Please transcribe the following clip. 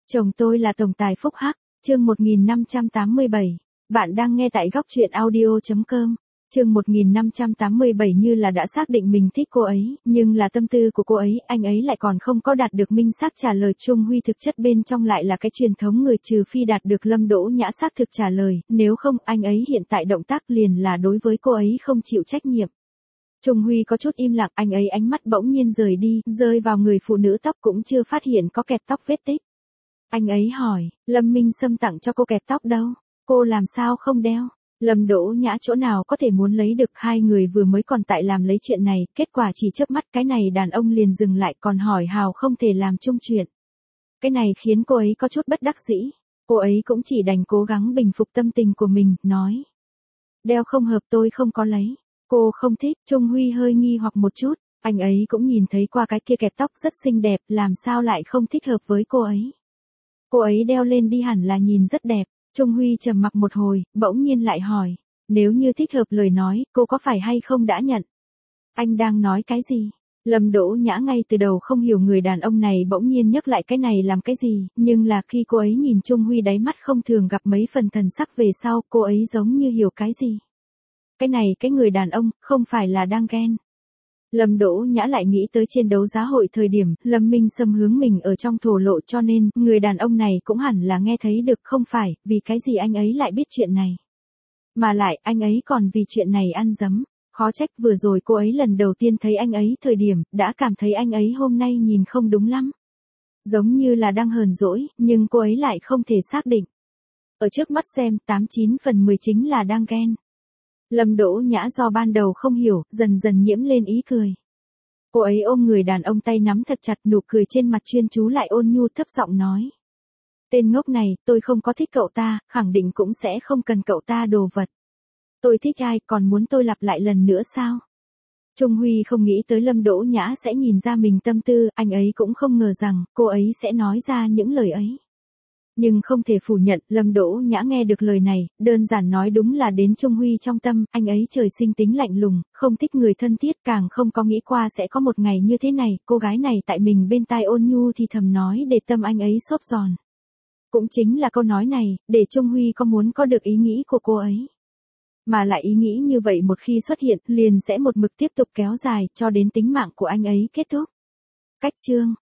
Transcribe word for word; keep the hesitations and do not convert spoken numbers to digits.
Chồng tôi là tổng tài phúc hắc, chương một nghìn năm trăm tám mươi bảy. Bạn đang nghe tại góc truyện audio chấm com. Chương một nghìn năm trăm tám mươi bảy như là đã xác định mình thích cô ấy, nhưng là tâm tư của cô ấy, anh ấy lại còn không có đạt được minh xác trả lời. Trung Huy thực chất bên trong lại là cái truyền thống người, trừ phi đạt được Lâm Đỗ Nhã xác thực trả lời, nếu không, anh ấy hiện tại động tác liền là đối với cô ấy không chịu trách nhiệm. Trung Huy có chút im lặng, anh ấy ánh mắt bỗng nhiên rời đi, rơi vào người phụ nữ tóc cũng chưa phát hiện có kẹp tóc vết tích. Anh ấy hỏi, Lâm Minh Sâm tặng cho cô kẹp tóc đâu? Cô làm sao không đeo? Lâm Đỗ Nhã chỗ nào có thể muốn lấy được, hai người vừa mới còn tại làm lấy chuyện này, kết quả chỉ chớp mắt cái này đàn ông liền dừng lại còn hỏi hào không thể làm chung chuyện. Cái này khiến cô ấy có chút bất đắc dĩ, cô ấy cũng chỉ đành cố gắng bình phục tâm tình của mình, nói. Đeo không hợp tôi không có lấy, cô không thích. Trung Huy hơi nghi hoặc một chút, anh ấy cũng nhìn thấy qua cái kia kẹp tóc rất xinh đẹp, làm sao lại không thích hợp với cô ấy. Cô ấy đeo lên đi hẳn là nhìn rất đẹp. Trung Huy trầm mặc một hồi, bỗng nhiên lại hỏi, nếu như thích hợp lời nói, cô có phải hay không đã nhận? Anh đang nói cái gì? Lâm Đỗ Nhã ngay từ đầu không hiểu người đàn ông này bỗng nhiên nhắc lại cái này làm cái gì, nhưng là khi cô ấy nhìn Trung Huy đáy mắt không thường gặp mấy phần thần sắc về sau, cô ấy giống như hiểu cái gì. Cái này cái người đàn ông, không phải là đang ghen. Lâm Đỗ Nhã lại nghĩ tới trên đấu giá hội thời điểm, Lâm Minh Sâm hướng mình ở trong thổ lộ, cho nên, người đàn ông này cũng hẳn là nghe thấy được, không phải, vì cái gì anh ấy lại biết chuyện này. Mà lại, anh ấy còn vì chuyện này ăn dấm, khó trách vừa rồi cô ấy lần đầu tiên thấy anh ấy thời điểm, đã cảm thấy anh ấy hôm nay nhìn không đúng lắm. Giống như là đang hờn dỗi, nhưng cô ấy lại không thể xác định. Ở trước mắt xem, tám chín phần mười chính là đang ghen. Lâm Đỗ Nhã do ban đầu không hiểu, dần dần nhiễm lên ý cười. Cô ấy ôm người đàn ông tay nắm thật chặt, nụ cười trên mặt chuyên chú lại ôn nhu, thấp giọng nói. Tên ngốc này, tôi không có thích cậu ta, khẳng định cũng sẽ không cần cậu ta đồ vật. Tôi thích ai, còn muốn tôi lặp lại lần nữa sao? Trung Huy không nghĩ tới Lâm Đỗ Nhã sẽ nhìn ra mình tâm tư, anh ấy cũng không ngờ rằng, cô ấy sẽ nói ra những lời ấy. Nhưng không thể phủ nhận, Lâm Đỗ Nhã nghe được lời này, đơn giản nói đúng là đến Trung Huy trong tâm, anh ấy trời sinh tính lạnh lùng, không thích người thân thiết, càng không có nghĩ qua sẽ có một ngày như thế này, cô gái này tại mình bên tai ôn nhu thì thầm nói để tâm anh ấy xốp giòn. Cũng chính là câu nói này, để Trung Huy có muốn có được ý nghĩ của cô ấy. Mà lại ý nghĩ như vậy một khi xuất hiện, liền sẽ một mực tiếp tục kéo dài, cho đến tính mạng của anh ấy kết thúc. Cách chương.